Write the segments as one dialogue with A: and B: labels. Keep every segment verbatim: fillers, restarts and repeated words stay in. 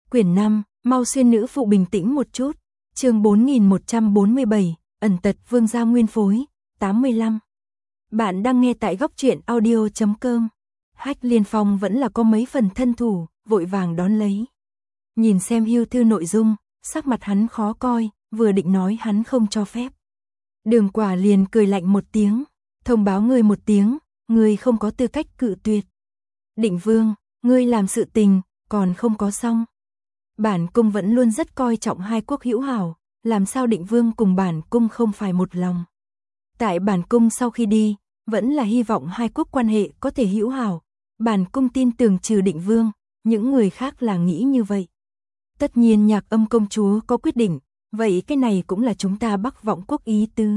A: Quyển năm, mau xuyên nữ phụ bình tĩnh một chút. Chương bốn nghìn một trăm bốn mươi bảy, ẩn tật vương gia nguyên phối, tám mươi lăm. Bạn đang nghe tại góc truyện audio chấm com. Hách Liên Phong vẫn là có mấy phần thân thủ, vội vàng đón lấy. Nhìn xem hưu thư nội dung, sắc mặt hắn khó coi, vừa định nói hắn không cho phép. Đường Quả liền cười lạnh một tiếng, thông báo ngươi một tiếng, ngươi không có tư cách cự tuyệt. Định Vương, ngươi làm sự tình, còn không có xong. Bản cung vẫn luôn rất coi trọng hai quốc hữu hảo, làm sao Định Vương cùng bản cung không phải một lòng. Tại bản cung sau khi đi, vẫn là hy vọng hai quốc quan hệ có thể hữu hảo. Bản cung tin tưởng trừ Định Vương, những người khác là nghĩ như vậy. Tất nhiên Nhạc Âm công chúa có quyết định, vậy cái này cũng là chúng ta Bắc Vọng quốc ý tứ.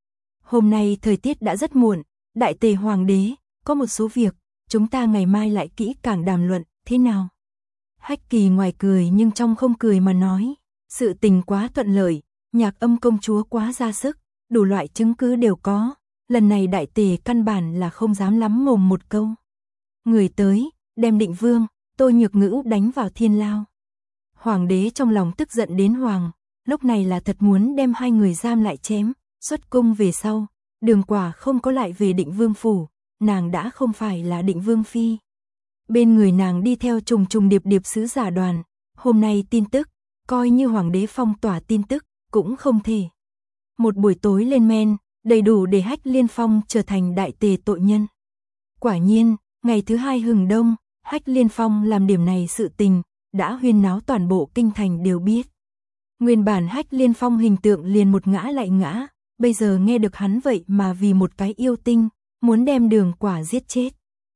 A: Hôm nay thời tiết đã rất muộn, Đại Tề Hoàng đế, có một số việc, chúng ta ngày mai lại kỹ càng đàm luận, thế nào? Hách Kỳ ngoài cười nhưng trong không cười mà nói, sự tình quá thuận lợi, Nhạc Âm công chúa quá ra sức, đủ loại chứng cứ đều có, lần này Đại Tề căn bản là không dám lắm mồm một câu. Người tới, đem Định Vương, Tô Nhược Ngữ đánh vào thiên lao. Hoàng đế trong lòng tức giận đến hoàng, lúc này là thật muốn đem hai người giam lại chém, xuất cung về sau, Đường Quả không có lại về Định Vương phủ, nàng đã không phải là Định Vương phi. Bên người nàng đi theo trùng trùng điệp điệp sứ giả đoàn, hôm nay tin tức, coi như hoàng đế phong tỏa tin tức, cũng không thể. Một buổi tối lên men, đầy đủ để Hách Liên Phong trở thành Đại Tề tội nhân. Quả nhiên, ngày thứ hai hừng đông, Hách Liên Phong làm điểm này sự tình, đã huyên náo toàn bộ kinh thành đều biết. Nguyên bản Hách Liên Phong hình tượng liền một ngã lại ngã, bây giờ nghe được hắn vậy mà vì một cái yêu tinh, muốn đem Đường Quả giết chết.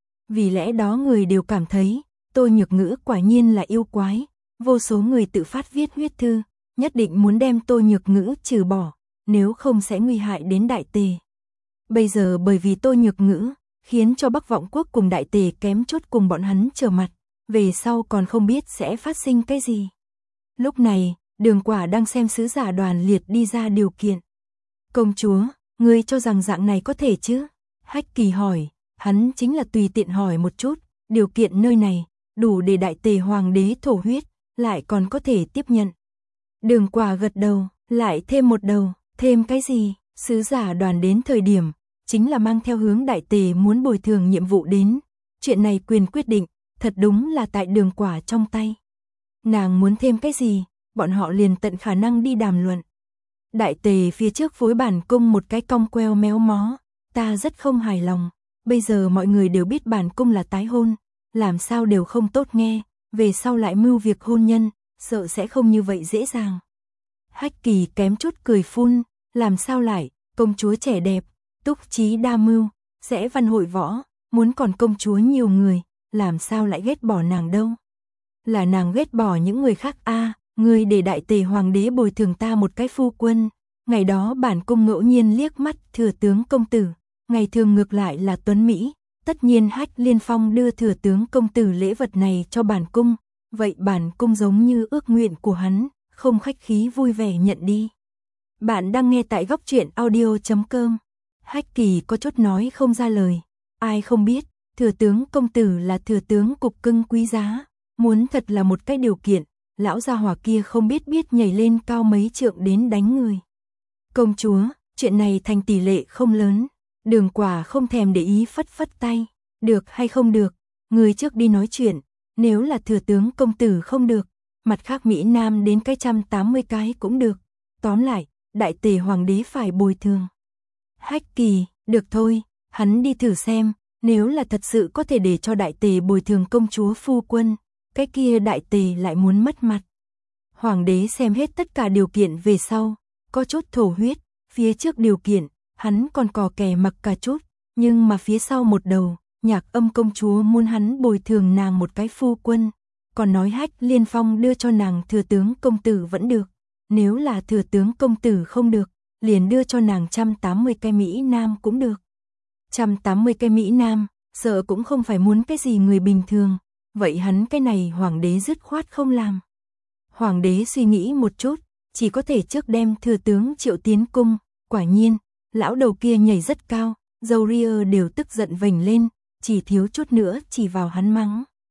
A: Vì lẽ đó người đều cảm thấy, Tô Nhược Ngữ quả nhiên là yêu quái, vô số người tự phát viết huyết thư, nhất định muốn đem Tô Nhược Ngữ trừ bỏ, nếu không sẽ nguy hại đến Đại Tề. Bây giờ bởi vì Tô Nhược Ngữ, khiến cho Bắc Vọng quốc cùng Đại Tề kém chút cùng bọn hắn trở mặt, về sau còn không biết sẽ phát sinh cái gì. Lúc này, Đường Quả đang xem sứ giả đoàn liệt đi ra điều kiện. Công chúa, ngươi cho rằng dạng này có thể chứ? Hách Kỳ hỏi, hắn chính là tùy tiện hỏi một chút, điều kiện nơi này, đủ để Đại Tề Hoàng đế thổ huyết, lại còn có thể tiếp nhận. Đường Quả gật đầu, lại thêm một đầu, thêm cái gì? Sứ giả đoàn đến thời điểm, chính là mang theo hướng Đại Tề muốn bồi thường nhiệm vụ đến. Chuyện này quyền quyết định, thật đúng là tại Đường Quả trong tay. Nàng muốn thêm cái gì, bọn họ liền tận khả năng đi đàm luận. Đại Tề phía trước phối bản cung một cái cong queo méo mó, ta rất không hài lòng. Bây giờ mọi người đều biết bản cung là tái hôn, làm sao đều không tốt nghe, về sau lại mưu việc hôn nhân, sợ sẽ không như vậy dễ dàng. Hách Kỳ kém chút cười phun, làm sao lại, công chúa trẻ đẹp, túc trí đa mưu, sẽ văn hội võ, muốn còn công chúa nhiều người, làm sao lại ghét bỏ nàng đâu. Là nàng ghét bỏ những người khác a à, ngươi để Đại Tề Hoàng đế bồi thường ta một cái phu quân, ngày đó bản cung ngẫu nhiên liếc mắt thừa tướng công tử, ngày thường ngược lại là tuấn Mỹ, tất nhiên Hách Liên Phong đưa thừa tướng công tử lễ vật này cho bản cung, vậy bản cung giống như ước nguyện của hắn, không khách khí vui vẻ nhận đi. Bạn đang nghe tại góc truyện audio chấm com. Hách Kỳ có chút nói không ra lời, ai không biết, thừa tướng công tử là thừa tướng cục cưng quý giá, muốn thật là một cái điều kiện, lão gia hỏa kia không biết biết nhảy lên cao mấy trượng đến đánh người. Công chúa, chuyện này thành tỷ lệ không lớn. Đường Quả không thèm để ý phất phất tay, được hay không được, người trước đi nói chuyện, nếu là thừa tướng công tử không được, mặt khác Mỹ Nam đến cái trăm tám mươi cái cũng được, tóm lại, Đại Tề Hoàng đế phải bồi thường. Hách Kỳ, được thôi, hắn đi thử xem, nếu là thật sự có thể để cho Đại Tề bồi thường công chúa phu quân, cái kia Đại Tề lại muốn mất mặt. Hoàng đế xem hết tất cả điều kiện về sau, có chút thổ huyết, phía trước điều kiện, hắn còn cò kè mặc cả chút, nhưng mà phía sau một đầu, Nhạc Âm công chúa muốn hắn bồi thường nàng một cái phu quân, còn nói Hách Liên Phong đưa cho nàng thừa tướng công tử vẫn được, nếu là thừa tướng công tử không được, liền đưa cho nàng một trăm tám mươi cái Mỹ Nam cũng được. một trăm tám mươi cái Mỹ Nam, sợ cũng không phải muốn cái gì người bình thường, vậy hắn cái này hoàng đế dứt khoát không làm. Hoàng đế suy nghĩ một chút, chỉ có thể trước đem thừa tướng triệu tiến cung, quả nhiên, lão đầu kia nhảy rất cao, dâu ria đều tức giận vành lên, chỉ thiếu chút nữa chỉ vào hắn mắng.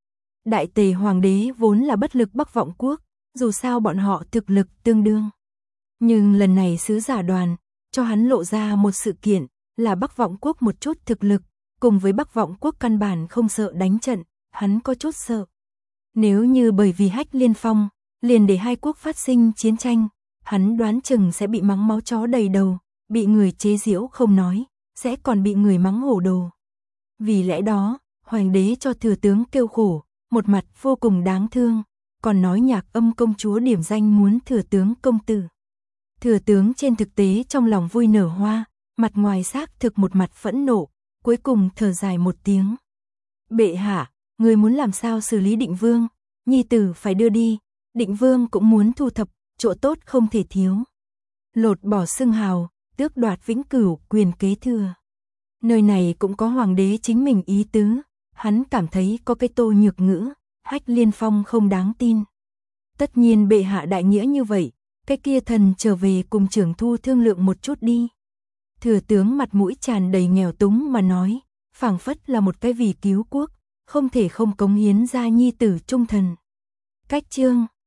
A: Đại Tề hoàng đế vốn là bất lực Bắc Vọng Quốc, dù sao bọn họ thực lực tương đương. Nhưng lần này sứ giả đoàn, cho hắn lộ ra một sự kiện, là Bắc Vọng Quốc một chút thực lực, cùng với Bắc Vọng Quốc căn bản không sợ đánh trận, hắn có chút sợ. Nếu như bởi vì Hách Liên Phong, liền để hai quốc phát sinh chiến tranh, hắn đoán chừng sẽ bị mắng máu chó đầy đầu, bị người chế giễu không nói, sẽ còn bị người mắng hổ đồ. Vì lẽ đó, hoàng đế cho thừa tướng kêu khổ, một mặt vô cùng đáng thương, còn nói Nhạc Âm công chúa điểm danh muốn thừa tướng công tử. Thừa tướng trên thực tế trong lòng vui nở hoa, mặt ngoài xác thực một mặt phẫn nộ, cuối cùng thở dài một tiếng. Bệ hạ, người muốn làm sao xử lý Định Vương, nhi tử phải đưa đi, Định Vương cũng muốn thu thập, chỗ tốt không thể thiếu. Lột bỏ xưng hào, tước đoạt vĩnh cửu quyền kế thừa. Nơi này cũng có hoàng đế chính mình ý tứ, hắn cảm thấy có cái Tô Nhược Ngữ, Hách Liên Phong không đáng tin. Tất nhiên bệ hạ đại nghĩa như vậy, cái kia thần trở về cùng trưởng thu thương lượng một chút đi. Thừa tướng mặt mũi tràn đầy nghèo túng mà nói, phảng phất là một cái vì cứu quốc, không thể không cống hiến ra nhi tử trung thần. Cách chương